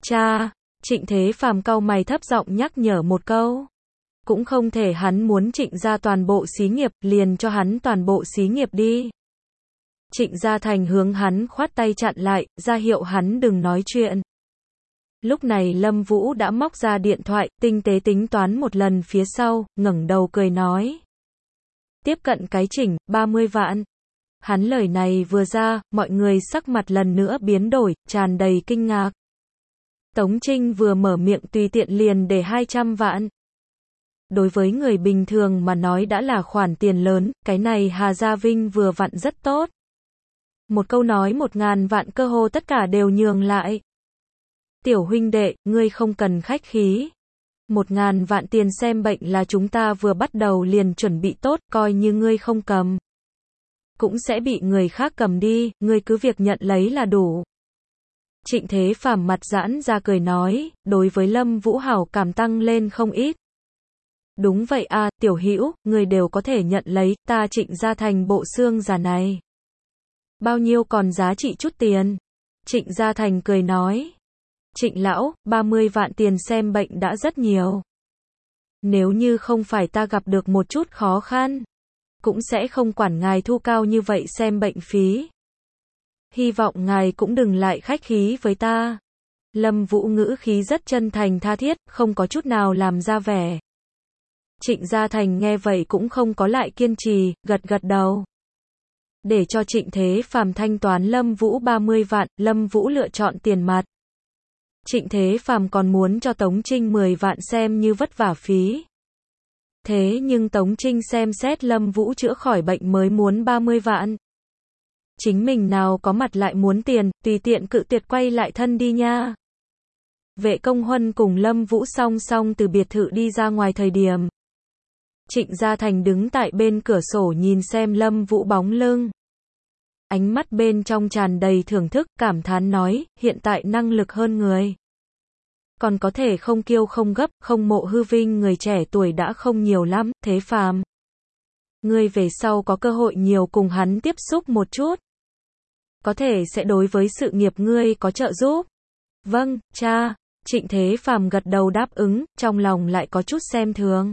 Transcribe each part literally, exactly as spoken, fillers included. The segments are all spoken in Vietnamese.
Cha, Trịnh Thế Phàm cau mày thấp giọng nhắc nhở một câu. Cũng không thể hắn muốn Trịnh gia toàn bộ xí nghiệp, liền cho hắn toàn bộ xí nghiệp đi. Trịnh Gia Thành hướng hắn khoát tay chặn lại, ra hiệu hắn đừng nói chuyện. Lúc này Lâm Vũ đã móc ra điện thoại, tinh tế tính toán một lần phía sau, ngẩng đầu cười nói. Tiếp cận cái chỉnh, ba mươi vạn. Hắn lời này vừa ra, mọi người sắc mặt lần nữa biến đổi, tràn đầy kinh ngạc. Tống Trinh vừa mở miệng tùy tiện liền để hai trăm vạn. Đối với người bình thường mà nói đã là khoản tiền lớn, cái này Hà Gia Vinh vừa vặn rất tốt. Một câu nói một ngàn vạn cơ hồ tất cả đều nhường lại. Tiểu huynh đệ, ngươi không cần khách khí. Một ngàn vạn tiền xem bệnh là chúng ta vừa bắt đầu liền chuẩn bị tốt, coi như ngươi không cầm. Cũng sẽ bị người khác cầm đi, ngươi cứ việc nhận lấy là đủ. Trịnh Thế Phàm mặt giãn ra cười nói, đối với Lâm Vũ hảo cảm tăng lên không ít. Đúng vậy à, tiểu hữu, người đều có thể nhận lấy, ta Trịnh Gia Thành bộ xương già này. Bao nhiêu còn giá trị chút tiền? Trịnh Gia Thành cười nói. Trịnh lão, ba mươi vạn tiền xem bệnh đã rất nhiều. Nếu như không phải ta gặp được một chút khó khăn, cũng sẽ không quản ngài thu cao như vậy xem bệnh phí. Hy vọng ngài cũng đừng lại khách khí với ta. Lâm Vũ ngữ khí rất chân thành tha thiết, không có chút nào làm ra vẻ. Trịnh Gia Thành nghe vậy cũng không có lại kiên trì, gật gật đầu. Để cho Trịnh Thế Phàm thanh toán Lâm Vũ ba mươi vạn, Lâm Vũ lựa chọn tiền mặt. Trịnh Thế Phàm còn muốn cho Tống Trinh mười vạn xem như vất vả phí. Thế nhưng Tống Trinh xem xét Lâm Vũ chữa khỏi bệnh mới muốn ba mươi vạn. Chính mình nào có mặt lại muốn tiền, tùy tiện cự tuyệt quay lại thân đi nha. Vệ Công Huân cùng Lâm Vũ song song từ biệt thự đi ra ngoài thời điểm. Trịnh Gia Thành đứng tại bên cửa sổ nhìn xem Lâm Vũ bóng lưng. Ánh mắt bên trong tràn đầy thưởng thức, cảm thán nói, hiện tại năng lực hơn người. Còn có thể không kiêu không gấp, không mộ hư vinh người trẻ tuổi đã không nhiều lắm, Thế Phàm. Ngươi về sau có cơ hội nhiều cùng hắn tiếp xúc một chút. Có thể sẽ đối với sự nghiệp ngươi có trợ giúp. Vâng, cha. Trịnh Thế Phàm gật đầu đáp ứng, trong lòng lại có chút xem thường.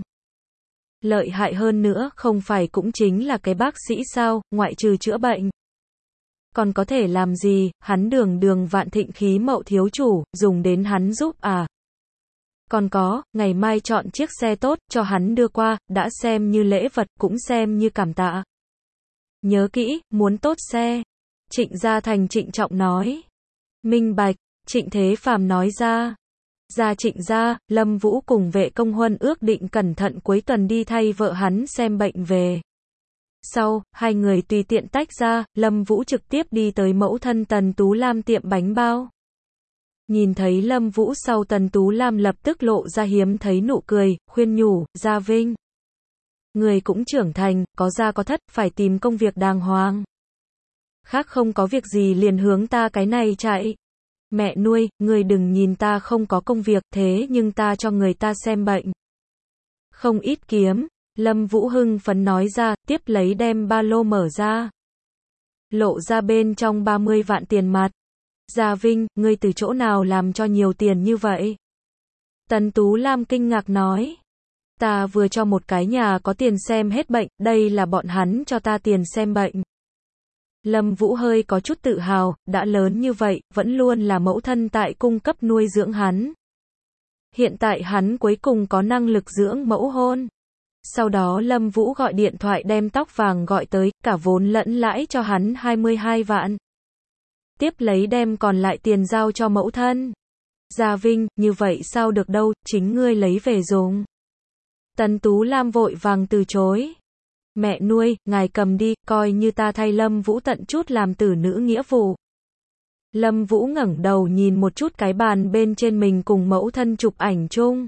Lợi hại hơn nữa, không phải cũng chính là cái bác sĩ sao, ngoại trừ chữa bệnh. Còn có thể làm gì, hắn đường đường Vạn Thịnh khí mậu thiếu chủ, dùng đến hắn giúp à. Còn có, ngày mai chọn chiếc xe tốt, cho hắn đưa qua, đã xem như lễ vật, cũng xem như cảm tạ. Nhớ kỹ, muốn tốt xe. Trịnh Gia Thành trịnh trọng nói. Minh bạch, Trịnh Thế Phàm nói ra. Ra Trịnh gia, Lâm Vũ cùng Vệ Công Huân ước định cẩn thận cuối tuần đi thay vợ hắn xem bệnh về. Sau, hai người tùy tiện tách ra, Lâm Vũ trực tiếp đi tới mẫu thân Tần Tú Lam tiệm bánh bao. Nhìn thấy Lâm Vũ sau, Tần Tú Lam lập tức lộ ra hiếm thấy nụ cười, khuyên nhủ, Gia Vinh. Người cũng trưởng thành, có gia có thất, phải tìm công việc đàng hoàng. Khác không có việc gì liền hướng ta cái này chạy. Mẹ nuôi, người đừng nhìn ta không có công việc, thế nhưng ta cho người ta xem bệnh. Không ít kiếm. Lâm Vũ hưng phấn nói ra, tiếp lấy đem ba lô mở ra. Lộ ra bên trong ba mươi vạn tiền mặt. Gia Vinh, ngươi từ chỗ nào làm cho nhiều tiền như vậy? Tần Tú Lam kinh ngạc nói. Ta vừa cho một cái nhà có tiền xem hết bệnh, đây là bọn hắn cho ta tiền xem bệnh. Lâm Vũ hơi có chút tự hào, đã lớn như vậy, vẫn luôn là mẫu thân tại cung cấp nuôi dưỡng hắn. Hiện tại hắn cuối cùng có năng lực dưỡng mẫu hôn. Sau đó Lâm Vũ gọi điện thoại đem tóc vàng gọi tới, cả vốn lẫn lãi cho hắn hai mươi hai vạn. Tiếp lấy đem còn lại tiền giao cho mẫu thân. Gia Vinh, như vậy sao được đâu, chính ngươi lấy về dùng. Tần Tú Lam vội vàng từ chối. Mẹ nuôi, ngài cầm đi, coi như ta thay Lâm Vũ tận chút làm tử nữ nghĩa vụ. Lâm Vũ ngẩng đầu nhìn một chút cái bàn bên trên mình cùng mẫu thân chụp ảnh chung.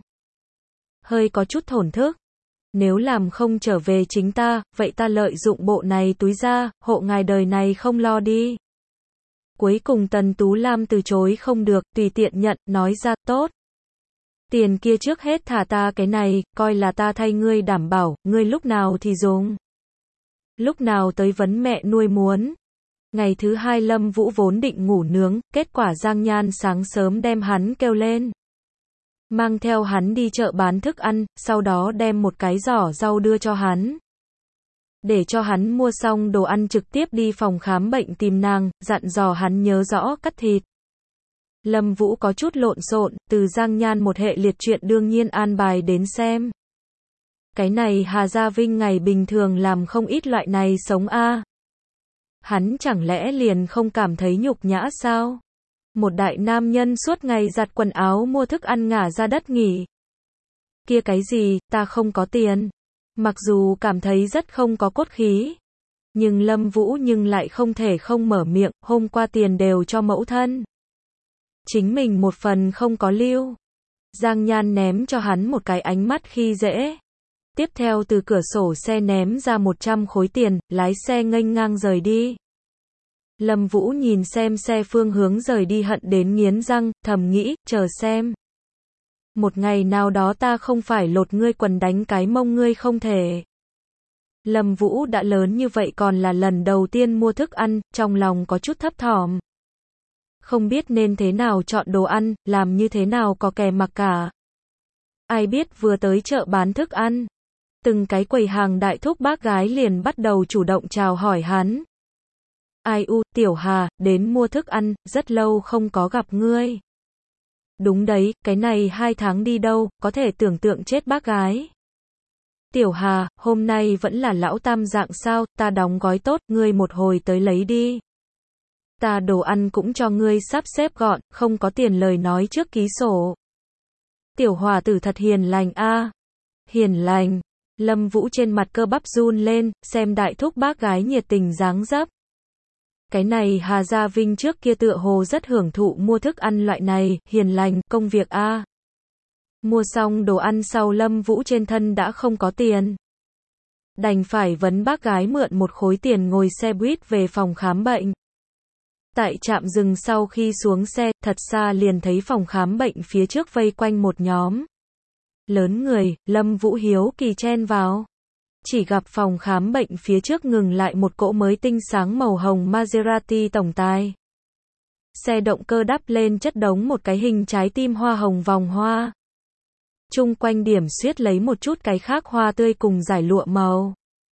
Hơi có chút thổn thức. Nếu làm không trở về chính ta, vậy ta lợi dụng bộ này túi ra, hộ ngài đời này không lo đi. Cuối cùng Tần Tú Lam từ chối không được, tùy tiện nhận, nói ra, tốt. Tiền kia trước hết thả ta cái này, coi là ta thay ngươi đảm bảo, ngươi lúc nào thì dùng. Lúc nào tới vấn mẹ nuôi muốn. Ngày thứ hai Lâm Vũ vốn định ngủ nướng, kết quả Giang Nhan sáng sớm đem hắn kêu lên. Mang theo hắn đi chợ bán thức ăn, sau đó đem một cái giỏ rau đưa cho hắn. Để cho hắn mua xong đồ ăn trực tiếp đi phòng khám bệnh tìm nàng, dặn dò hắn nhớ rõ cắt thịt. Lâm Vũ có chút lộn xộn, từ Giang Nhan một hệ liệt chuyện đương nhiên an bài đến xem. Cái này Hà Gia Vinh ngày bình thường làm không ít loại này sống a. Hắn chẳng lẽ liền không cảm thấy nhục nhã sao? Một đại nam nhân suốt ngày giặt quần áo mua thức ăn ngả ra đất nghỉ. Kia cái gì, ta không có tiền. Mặc dù cảm thấy rất không có cốt khí. Nhưng Lâm Vũ nhưng lại không thể không mở miệng, hôm qua tiền đều cho mẫu thân. Chính mình một phần không có lưu. Giang Nhan ném cho hắn một cái ánh mắt khi dễ. Tiếp theo từ cửa sổ xe ném ra một trăm khối tiền, lái xe nghênh ngang rời đi. Lâm Vũ nhìn xem xe phương hướng rời đi hận đến nghiến răng, thầm nghĩ, chờ xem. Một ngày nào đó ta không phải lột ngươi quần đánh cái mông ngươi không thể. Lâm Vũ đã lớn như vậy còn là lần đầu tiên mua thức ăn, trong lòng có chút thấp thỏm. Không biết nên thế nào chọn đồ ăn, làm như thế nào có kẻ mặc cả. Ai biết vừa tới chợ bán thức ăn. Từng cái quầy hàng đại thúc bác gái liền bắt đầu chủ động chào hỏi hắn. Ai u, Tiểu Hà, đến mua thức ăn, rất lâu không có gặp ngươi. Đúng đấy, cái này hai tháng đi đâu, có thể tưởng tượng chết bác gái. Tiểu Hà, hôm nay vẫn là lão tam dạng sao, ta đóng gói tốt, ngươi một hồi tới lấy đi. Ta đồ ăn cũng cho ngươi sắp xếp gọn, không có tiền lời nói trước ký sổ. Tiểu Hòa tử thật hiền lành a. Hiền lành. Lâm Vũ trên mặt cơ bắp run lên, xem đại thúc bác gái nhiệt tình dáng dấp. Cái này Hà Gia Vinh trước kia tựa hồ rất hưởng thụ mua thức ăn loại này, hiền lành, công việc a. Mua xong đồ ăn sau Lâm Vũ trên thân đã không có tiền. Đành phải vấn bác gái mượn một khối tiền ngồi xe buýt về phòng khám bệnh. Tại trạm dừng sau khi xuống xe, thật xa liền thấy phòng khám bệnh phía trước vây quanh một nhóm lớn người, Lâm Vũ hiếu kỳ chen vào. Chỉ gặp phòng khám bệnh phía trước ngừng lại một cỗ mới tinh sáng màu hồng Maserati tổng tài. Xe động cơ đắp lên chất đống một cái hình trái tim hoa hồng vòng hoa. Chung quanh điểm xuyết lấy một chút cái khác hoa tươi cùng giải lụa màu.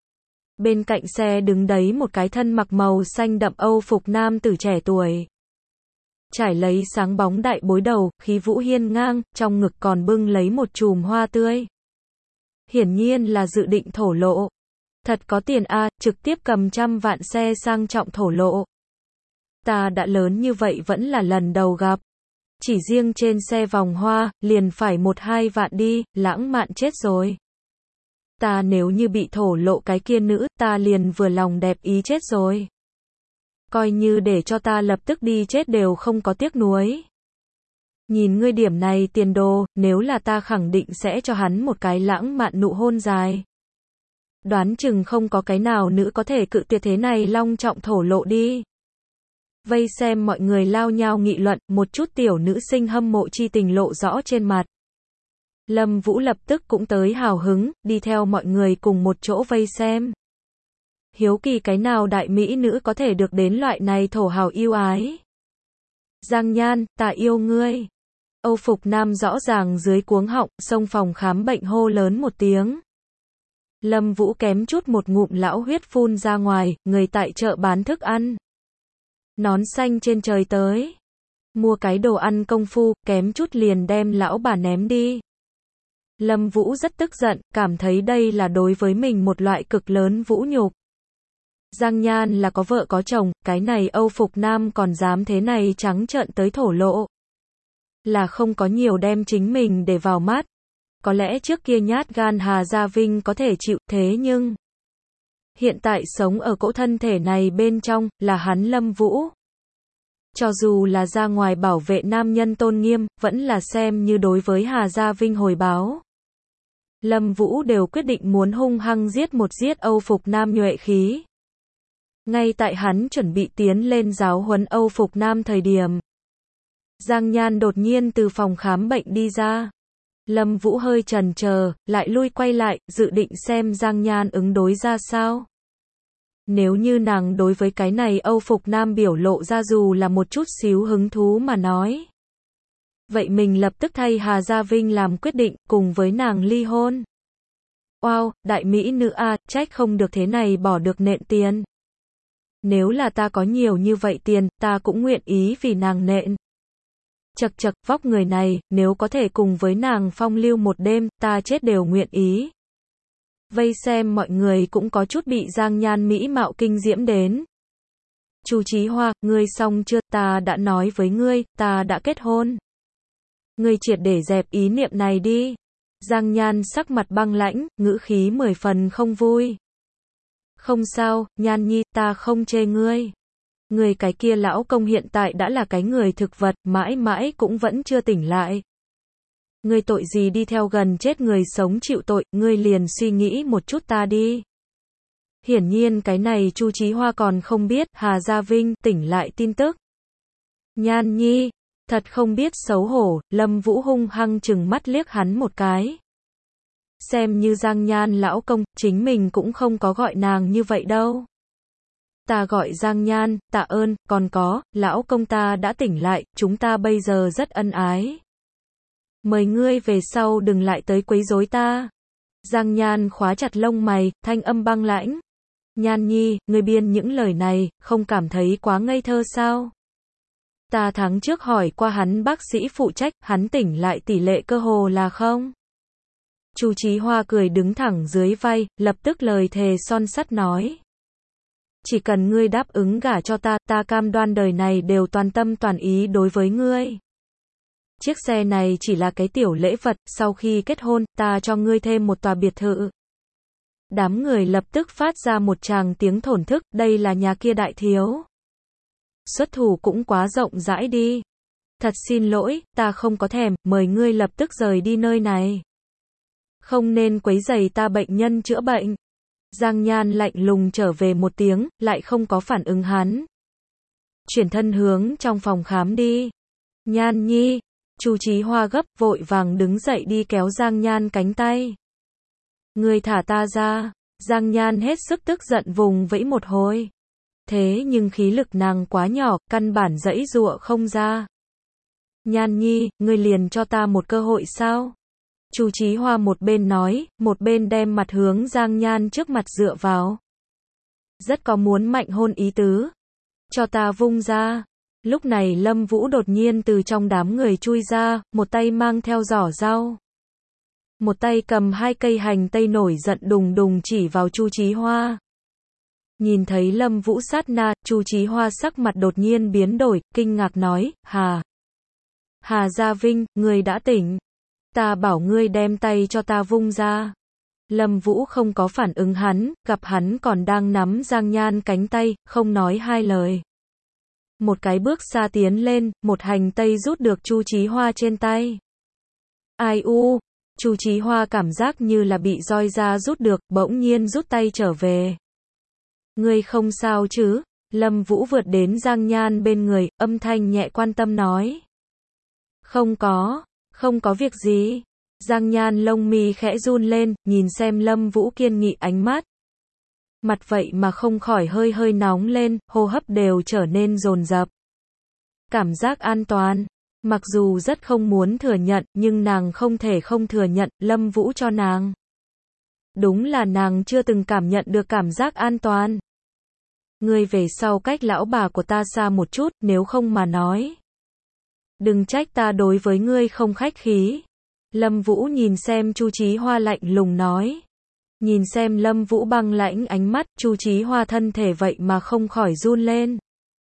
Bên cạnh xe đứng đấy một cái thân mặc màu xanh đậm Âu phục nam tử trẻ tuổi. Trải lấy sáng bóng đại bối đầu, khí vũ hiên ngang, trong ngực còn bưng lấy một chùm hoa tươi. Hiển nhiên là dự định thổ lộ. Thật có tiền a, à, trực tiếp cầm trăm vạn xe sang trọng thổ lộ. Ta đã lớn như vậy vẫn là lần đầu gặp. Chỉ riêng trên xe vòng hoa, liền phải một hai vạn đi, lãng mạn chết rồi. Ta nếu như bị thổ lộ cái kia nữ, ta liền vừa lòng đẹp ý chết rồi. Coi như để cho ta lập tức đi chết đều không có tiếc nuối. Nhìn ngươi điểm này tiền đồ, nếu là ta khẳng định sẽ cho hắn một cái lãng mạn nụ hôn dài. Đoán chừng không có cái nào nữ có thể cự tuyệt thế này long trọng thổ lộ đi. Vây xem mọi người lao nhao nghị luận, một chút tiểu nữ sinh hâm mộ chi tình lộ rõ trên mặt. Lâm Vũ lập tức cũng tới hào hứng, đi theo mọi người cùng một chỗ vây xem. Hiếu kỳ cái nào đại mỹ nữ có thể được đến loại này thổ hào yêu ái. Giang Nhan, ta yêu ngươi. Âu phục nam rõ ràng dưới cuống họng, xông phòng khám bệnh hô lớn một tiếng. Lâm Vũ kém chút một ngụm lão huyết phun ra ngoài, người tại chợ bán thức ăn. Nón xanh trên trời tới. Mua cái đồ ăn công phu, kém chút liền đem lão bà ném đi. Lâm Vũ rất tức giận, cảm thấy đây là đối với mình một loại cực lớn vũ nhục. Giang Nhan là có vợ có chồng, cái này Âu phục nam còn dám thế này trắng trợn tới thổ lộ. Là không có nhiều đem chính mình để vào mắt. Có lẽ trước kia nhát gan Hà Gia Vinh có thể chịu, thế nhưng hiện tại sống ở cỗ thân thể này bên trong, là hắn Lâm Vũ. Cho dù là ra ngoài bảo vệ nam nhân tôn nghiêm, vẫn là xem như đối với Hà Gia Vinh hồi báo. Lâm Vũ đều quyết định muốn hung hăng giết một giết Âu phục nam nhuệ khí. Ngay tại hắn chuẩn bị tiến lên giáo huấn Âu phục nam thời điểm. Giang Nhan đột nhiên từ phòng khám bệnh đi ra. Lâm Vũ hơi chần chờ, lại lui quay lại, dự định xem Giang Nhan ứng đối ra sao. Nếu như nàng đối với cái này Âu phục nam biểu lộ ra dù là một chút xíu hứng thú mà nói. Vậy mình lập tức thay Hà Gia Vinh làm quyết định, cùng với nàng ly hôn. Wow, đại mỹ nữ a, trách không được thế này bỏ được nện tiền. Nếu là ta có nhiều như vậy tiền, ta cũng nguyện ý vì nàng nện. Chật chật, vóc người này, nếu có thể cùng với nàng phong lưu một đêm, ta chết đều nguyện ý. Vây xem mọi người cũng có chút bị Giang Nhan mỹ mạo kinh diễm đến. Chu Chí Hoa, ngươi xong chưa, ta đã nói với ngươi, ta đã kết hôn. Ngươi triệt để dẹp ý niệm này đi. Giang Nhan sắc mặt băng lãnh, ngữ khí mười phần không vui. Không sao, Nhan Nhi, ta không chê ngươi. Người cái kia lão công hiện tại đã là cái người thực vật, mãi mãi cũng vẫn chưa tỉnh lại. Ngươi tội gì đi theo gần chết người sống chịu tội, ngươi liền suy nghĩ một chút ta đi. Hiển nhiên cái này Chu Chí Hoa còn không biết, Hà Gia Vinh tỉnh lại tin tức. Nhan Nhi, thật không biết xấu hổ, Lâm Vũ hung hăng chừng mắt liếc hắn một cái. Xem như Giang Nhan lão công, chính mình cũng không có gọi nàng như vậy đâu. Ta gọi Giang Nhan, tạ ơn, còn có, lão công ta đã tỉnh lại, chúng ta bây giờ rất ân ái. Mời ngươi về sau đừng lại tới quấy rối ta. Giang Nhan khóa chặt lông mày, thanh âm băng lãnh. Nhan Nhi, ngươi biên những lời này, không cảm thấy quá ngây thơ sao? Ta tháng trước hỏi qua hắn bác sĩ phụ trách, hắn tỉnh lại tỷ lệ cơ hồ là không? Chu Chí Hoa cười đứng thẳng dưới vai, lập tức lời thề son sắt nói. Chỉ cần ngươi đáp ứng gả cho ta, ta cam đoan đời này đều toàn tâm toàn ý đối với ngươi. Chiếc xe này chỉ là cái tiểu lễ vật, sau khi kết hôn, ta cho ngươi thêm một tòa biệt thự. Đám người lập tức phát ra một tràng tiếng thổn thức, đây là nhà kia đại thiếu. Xuất thủ cũng quá rộng rãi đi. Thật xin lỗi, ta không có thèm, mời ngươi lập tức rời đi nơi này. Không nên quấy rầy ta bệnh nhân chữa bệnh. Giang Nhan lạnh lùng trở về một tiếng, lại không có phản ứng hắn. Chuyển thân hướng trong phòng khám đi. Nhan Nhi, Chu Chí Hoa gấp vội vàng đứng dậy đi kéo Giang Nhan cánh tay. Ngươi thả ta ra. Giang Nhan hết sức tức giận vùng vẫy một hồi. Thế nhưng khí lực nàng quá nhỏ, căn bản giãy giụa không ra. Nhan Nhi, ngươi liền cho ta một cơ hội sao? Chu Chí Hoa một bên nói, một bên đem mặt hướng Giang Nhan trước mặt dựa vào. Rất có muốn mạnh hôn ý tứ. Cho ta vung ra. Lúc này Lâm Vũ đột nhiên từ trong đám người chui ra, một tay mang theo giỏ rau. Một tay cầm hai cây hành tây nổi giận đùng đùng chỉ vào Chu Chí Hoa. Nhìn thấy Lâm Vũ sát na, Chu Chí Hoa sắc mặt đột nhiên biến đổi, kinh ngạc nói, Hà. Hà Gia Vinh, ngươi đã tỉnh. Ta bảo ngươi đem tay cho ta vung ra. Lâm Vũ không có phản ứng hắn, gặp hắn còn đang nắm Giang Nhan cánh tay, không nói hai lời. Một cái bước xa tiến lên, một hành tây rút được Chu Chí Hoa trên tay. Ai u, Chu Chí Hoa cảm giác như là bị roi da rút được, bỗng nhiên rút tay trở về. Ngươi không sao chứ? Lâm Vũ vượt đến Giang Nhan bên người, âm thanh nhẹ quan tâm nói. Không có, không có việc gì. Giang Nhan lông mi khẽ run lên, nhìn xem Lâm Vũ kiên nghị ánh mắt. Mặt vậy mà không khỏi hơi hơi nóng lên, hô hấp đều trở nên dồn dập. Cảm giác an toàn. Mặc dù rất không muốn thừa nhận, nhưng nàng không thể không thừa nhận, Lâm Vũ cho nàng. Đúng là nàng chưa từng cảm nhận được cảm giác an toàn. Ngươi về sau cách lão bà của ta xa một chút, nếu không mà nói. Đừng trách ta đối với ngươi không khách khí. Lâm Vũ nhìn xem Chu Chí Hoa lạnh lùng nói. Nhìn xem Lâm Vũ băng lãnh ánh mắt, Chu Chí Hoa thân thể vậy mà không khỏi run lên.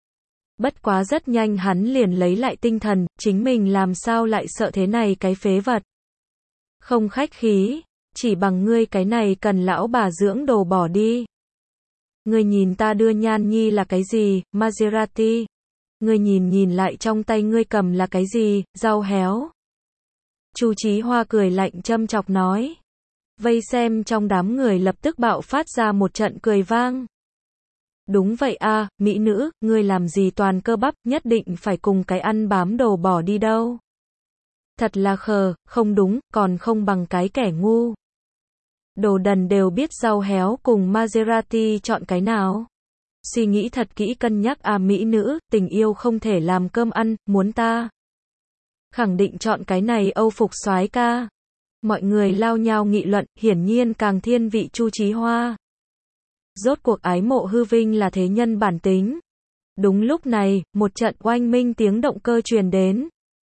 Bất quá rất nhanh hắn liền lấy lại tinh thần, chính mình làm sao lại sợ thế này cái phế vật. Không khách khí, chỉ bằng ngươi cái này cần lão bà dưỡng đồ bỏ đi. Ngươi nhìn ta đưa Nhan Nhi là cái gì, Maserati. Ngươi nhìn nhìn lại trong tay ngươi cầm là cái gì, rau héo. Chu Chí Hoa cười lạnh châm chọc nói. Vây xem trong đám người lập tức bạo phát ra một trận cười vang. Đúng vậy a, mỹ nữ, ngươi làm gì toàn cơ bắp, nhất định phải cùng cái ăn bám đồ bỏ đi đâu. Thật là khờ, không đúng, còn không bằng cái kẻ ngu. Đồ đần đều biết rau héo cùng Maserati chọn cái nào. Suy nghĩ thật kỹ cân nhắc à mỹ nữ, tình yêu không thể làm cơm ăn, muốn ta khẳng định chọn cái này Âu phục soái ca. Mọi người lao nhao nghị luận, hiển nhiên càng thiên vị Chu Chí Hoa. Rốt cuộc ái mộ hư vinh là thế nhân bản tính. Đúng lúc này, một trận oanh minh tiếng động cơ truyền đến.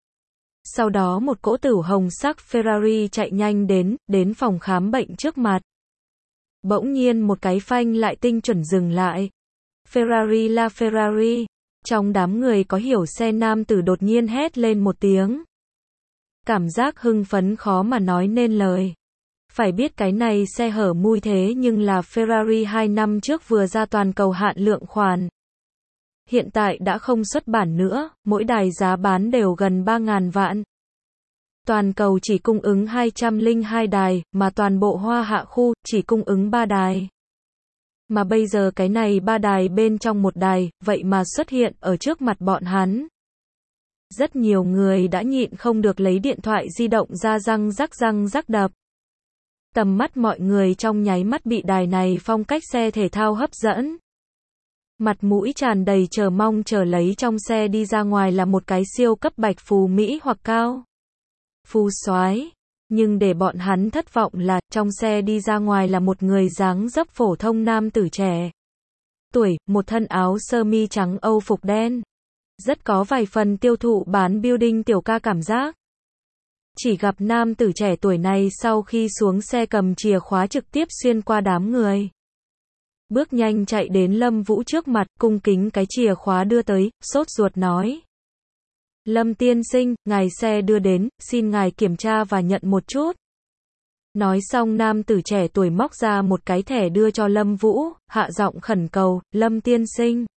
Sau đó một cỗ tử hồng sắc Ferrari chạy nhanh đến, đến phòng khám bệnh trước mặt. Bỗng nhiên một cái phanh lại tinh chuẩn dừng lại. Ferrari la Ferrari. Trong đám người có hiểu xe nam tử đột nhiên hét lên một tiếng. Cảm giác hưng phấn khó mà nói nên lời. Phải biết cái này xe hở mui thế nhưng là Ferrari hai năm trước vừa ra toàn cầu hạn lượng khoản. Hiện tại đã không xuất bản nữa, mỗi đài giá bán đều gần ba nghìn vạn. Toàn cầu chỉ cung ứng hai trăm lẻ hai đài, mà toàn bộ Hoa Hạ khu chỉ cung ứng ba đài. Mà bây giờ cái này ba đài bên trong một đài, vậy mà xuất hiện ở trước mặt bọn hắn. Rất nhiều người đã nhịn không được lấy điện thoại di động ra răng rắc răng rắc đập. Tầm mắt mọi người trong nháy mắt bị đài này phong cách xe thể thao hấp dẫn. Mặt mũi tràn đầy chờ mong chờ lấy trong xe đi ra ngoài là một cái siêu cấp bạch phù Mỹ hoặc cao phù soái. Nhưng để bọn hắn thất vọng là, trong xe đi ra ngoài là một người dáng dấp phổ thông nam tử trẻ tuổi, một thân áo sơ mi trắng Âu phục đen. Rất có vài phần tiêu thụ bán building tiểu ca cảm giác. Chỉ gặp nam tử trẻ tuổi này sau khi xuống xe cầm chìa khóa trực tiếp xuyên qua đám người. Bước nhanh chạy đến Lâm Vũ trước mặt, cung kính cái chìa khóa đưa tới, sốt ruột nói. Lâm tiên sinh, ngài xe đưa đến, xin ngài kiểm tra và nhận một chút. Nói xong nam tử trẻ tuổi móc ra một cái thẻ đưa cho Lâm Vũ, hạ giọng khẩn cầu, Lâm tiên sinh.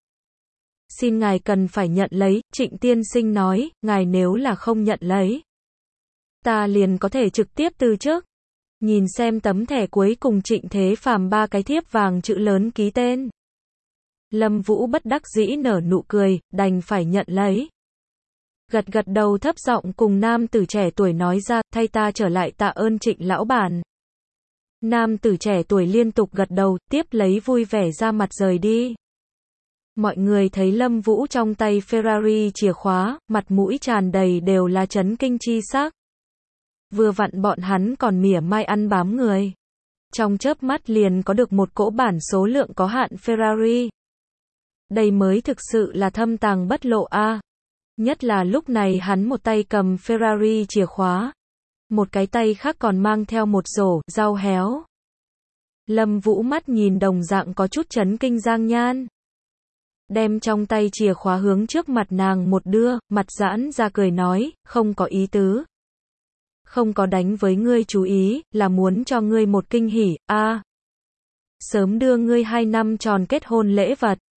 Xin ngài cần phải nhận lấy, Trịnh tiên sinh nói, ngài nếu là không nhận lấy. Ta liền có thể trực tiếp từ chức. Nhìn xem tấm thẻ cuối cùng Trịnh Thế Phàm ba cái thiếp vàng chữ lớn ký tên. Lâm Vũ bất đắc dĩ nở nụ cười, đành phải nhận lấy. Gật gật đầu thấp giọng cùng nam tử trẻ tuổi nói ra, thay ta trở lại tạ ơn Trịnh lão bản. Nam tử trẻ tuổi liên tục gật đầu, tiếp lấy vui vẻ ra mặt rời đi. Mọi người thấy Lâm Vũ trong tay Ferrari chìa khóa, mặt mũi tràn đầy đều là chấn kinh chi sắc. Vừa vặn bọn hắn còn mỉa mai ăn bám người. Trong chớp mắt liền có được một cỗ bản số lượng có hạn Ferrari. Đây mới thực sự là thâm tàng bất lộ a. À. Nhất là lúc này hắn một tay cầm Ferrari chìa khóa. Một cái tay khác còn mang theo một rổ rau héo. Lâm Vũ mắt nhìn đồng dạng có chút chấn kinh Giang Nhan. Đem trong tay chìa khóa hướng trước mặt nàng một đưa, mặt giãn ra cười nói, không có ý tứ. Không có đánh với ngươi chú ý, là muốn cho ngươi một kinh hỉ, a. À, sớm đưa ngươi hai năm tròn kết hôn lễ vật.